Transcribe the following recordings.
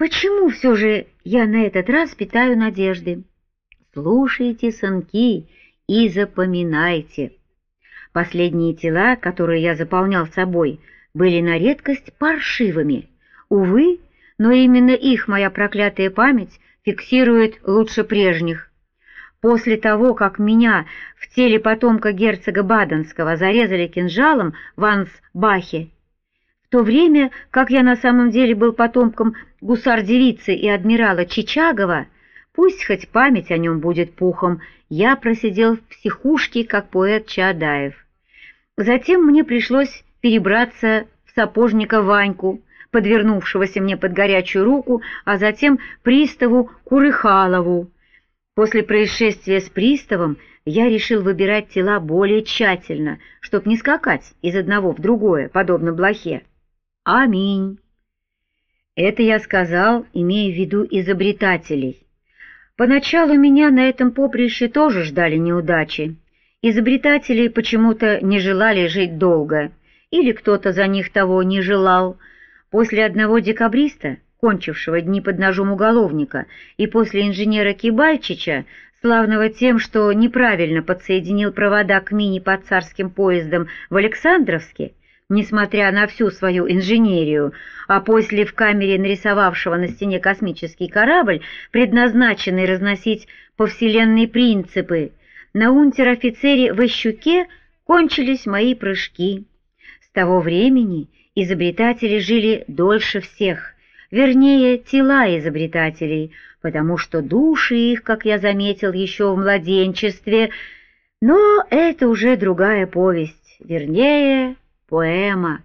Почему все же я на этот раз питаю надежды? Слушайте, сынки, и запоминайте. Последние тела, которые я заполнял собой, были на редкость паршивыми. Увы, но именно их моя проклятая память фиксирует лучше прежних. После того, как меня в теле потомка герцога Баденского зарезали кинжалом в Ансбахе, в то время, как я на самом деле был потомком гусар-девицы и адмирала Чичагова, пусть хоть память о нем будет пухом, я просидел в психушке, как поэт Чаадаев. Затем мне пришлось перебраться в сапожника Ваньку, подвернувшегося мне под горячую руку, а затем приставу Курыхалову. После происшествия с приставом я решил выбирать тела более тщательно, чтоб не скакать из одного в другое, подобно блохе. Аминь. Это я сказал, имея в виду изобретателей. Поначалу меня на этом поприще тоже ждали неудачи. Изобретатели почему-то не желали жить долго, или кто-то за них того не желал. После одного декабриста, кончившего дни под ножом уголовника, и после инженера Кибальчича, славного тем, что неправильно подсоединил провода к мини под царским поездом в Александровске, несмотря на всю свою инженерию, а после в камере нарисовавшего на стене космический корабль, предназначенный разносить по вселенной принципы, на унтер-офицере Ващуке кончились мои прыжки. С того времени изобретатели жили дольше всех, вернее, тела изобретателей, потому что души их, как я заметил еще в младенчестве, но это уже другая повесть, вернее, поэма.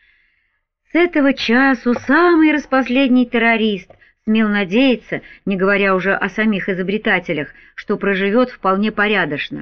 С этого часу самый распоследний террорист смел надеяться, не говоря уже о самих изобретателях, что проживет вполне порядочно.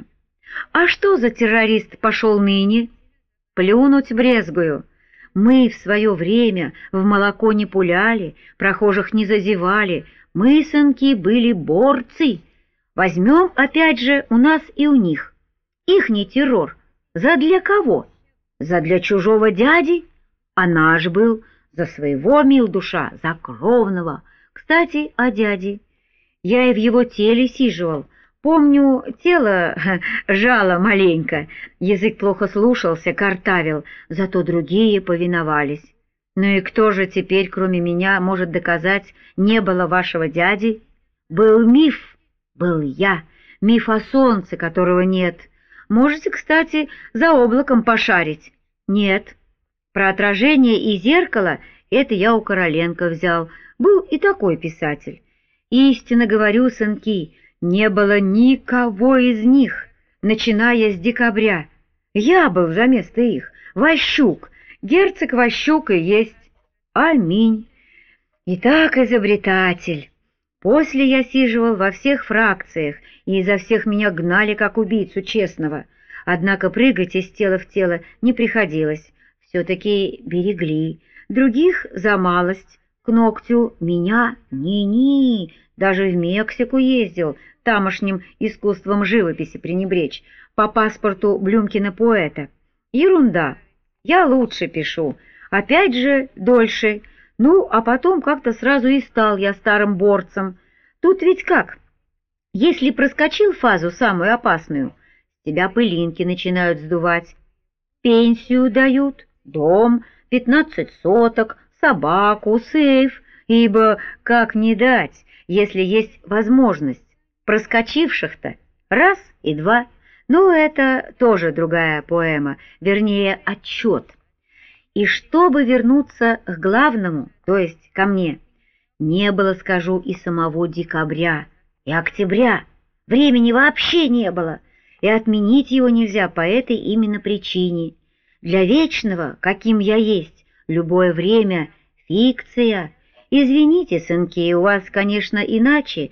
А что за террорист пошел ныне? Плюнуть брезгую. Мы в свое время в молоко не пуляли, прохожих не зазевали, мы, сынки, были борцы. Возьмем опять же у нас и у них. Ихний террор. Задля кого? Задля чужого дяди? А наш был за своего, мил душа, за кровного. Кстати, о дяде. Я и в его теле сиживал. Помню, тело жало маленько, язык плохо слушался, картавил, зато другие повиновались. Ну и кто же теперь, кроме меня, может доказать, не было вашего дяди? Был миф, был я, миф о солнце, которого нет. Можете, кстати, за облаком пошарить. Нет. Про отражение и зеркало это я у Короленко взял. Был и такой писатель. Истинно говорю, сынки, не было никого из них, начиная с декабря. Я был за место их. Ващук, герцог Ващук и есть. Аминь. Итак, изобретатель. После я сиживал во всех фракциях, и изо всех меня гнали как убийцу честного. Однако прыгать из тела в тело не приходилось. Все-таки берегли. Других за малость. К ногтю меня ни-ни. Даже в Мексику ездил, тамошним искусством живописи пренебречь, по паспорту Блюмкина поэта. Ерунда. Я лучше пишу. Опять же дольше. Ну, а потом как-то сразу и стал я старым борцем. Тут ведь как? Если проскочил фазу самую опасную, с тебя пылинки начинают сдувать. Пенсию дают, дом, 15 соток, собаку, сейф, ибо как не дать, если есть возможность. Проскочивших-то раз и два. Ну, это тоже другая поэма, вернее, отчет. И чтобы вернуться к главному, то есть ко мне, не было, скажу, и самого декабря, и октября. Времени вообще не было, и отменить его нельзя по этой именно причине. Для вечного, каким я есть, любое время — фикция. Извините, сынки, у вас, конечно, иначе.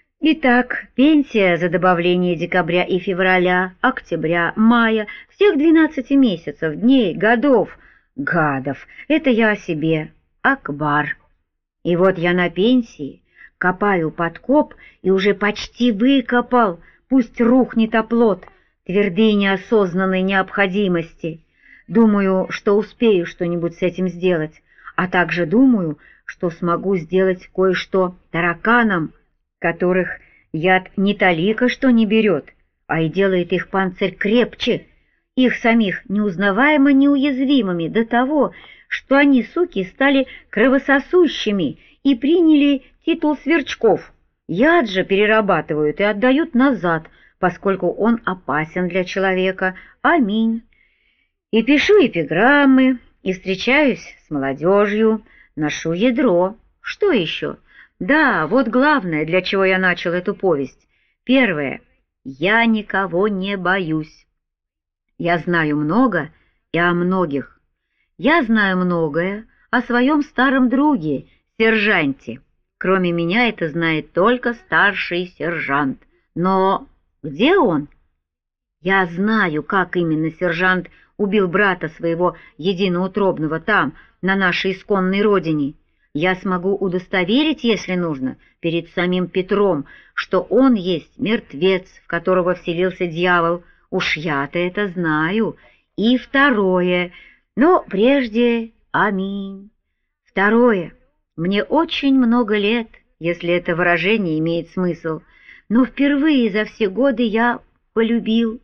Итак, пенсия за добавление декабря и февраля, октября, мая, всех 12 месяцев, дней, годов. Гадов, это я о себе, Акбар. И вот я на пенсии, копаю подкоп и уже почти выкопал, пусть рухнет оплот твердыни осознанной необходимости. Думаю, что успею что-нибудь с этим сделать, а также думаю, что смогу сделать кое-что тараканам, которых яд не талика что не берет, а и делает их панцирь крепче, их самих неузнаваемо неуязвимыми до того, что они, суки, стали кровососущими и приняли титул сверчков. Яд же перерабатывают и отдают назад, поскольку он опасен для человека. Аминь. И пишу эпиграммы, и встречаюсь с молодежью, ношу ядро. Что еще? Да, вот главное, для чего я начал эту повесть. Первое. Я никого не боюсь. Я знаю много и о многих. Я знаю многое о своем старом друге, сержанте. Кроме меня это знает только старший сержант. Но где он? Я знаю, как именно сержант убил брата своего единоутробного там, на нашей исконной родине. Я смогу удостоверить, если нужно, перед самим Петром, что он есть мертвец, в которого вселился дьявол. Уж я-то это знаю. И второе, но прежде аминь. Второе, мне очень много лет, если это выражение имеет смысл, но впервые за все годы я полюбил.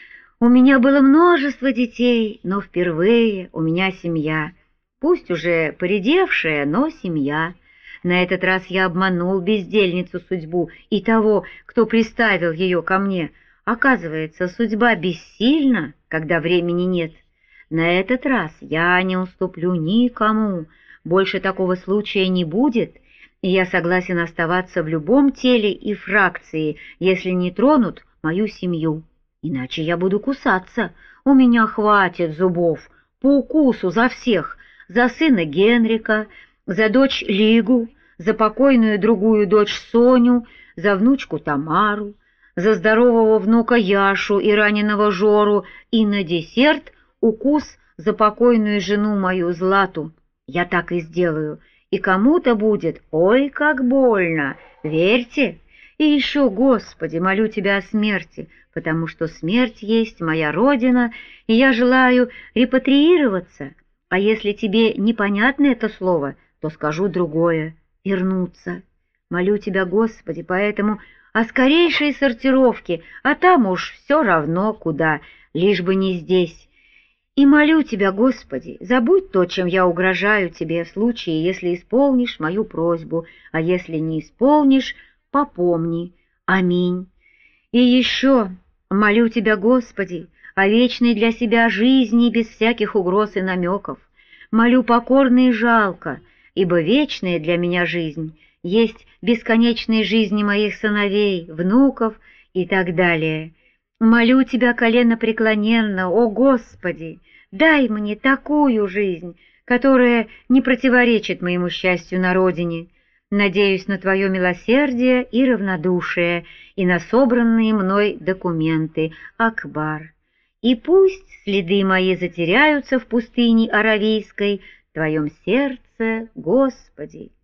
У меня было множество детей, но впервые у меня семья. Пусть уже поредевшая, но семья. На этот раз я обманул бездельницу судьбу и того, кто приставил ее ко мне. Оказывается, судьба бессильна, когда времени нет. На этот раз я не уступлю никому. Больше такого случая не будет, и я согласен оставаться в любом теле и фракции, если не тронут мою семью. Иначе я буду кусаться. У меня хватит зубов по укусу за всех. За сына Генрика, за дочь Лигу, за покойную другую дочь Соню, за внучку Тамару, за здорового внука Яшу и раненого Жору, и на десерт укус за покойную жену мою Злату. Я так и сделаю, и кому-то будет, ой, как больно, верьте. И еще, Господи, молю Тебя о смерти, потому что смерть есть моя родина, и я желаю репатриироваться. А если тебе непонятно это слово, то скажу другое — вернуться. Молю Тебя, Господи, поэтому о скорейшей сортировке, а там уж все равно куда, лишь бы не здесь. И молю Тебя, Господи, забудь то, чем я угрожаю Тебе в случае, если исполнишь мою просьбу, а если не исполнишь, попомни. Аминь. И еще молю Тебя, Господи, о вечной для себя жизни без всяких угроз и намеков. Молю покорно и жалко, ибо вечная для меня жизнь есть бесконечные жизни моих сыновей, внуков и так далее. Молю Тебя коленопреклоненно, о Господи, дай мне такую жизнь, которая не противоречит моему счастью на родине. Надеюсь на Твое милосердие и равнодушие, и на собранные мной документы, Акбар. И пусть следы мои затеряются в пустыне Аравийской, в Твоем сердце, Господи.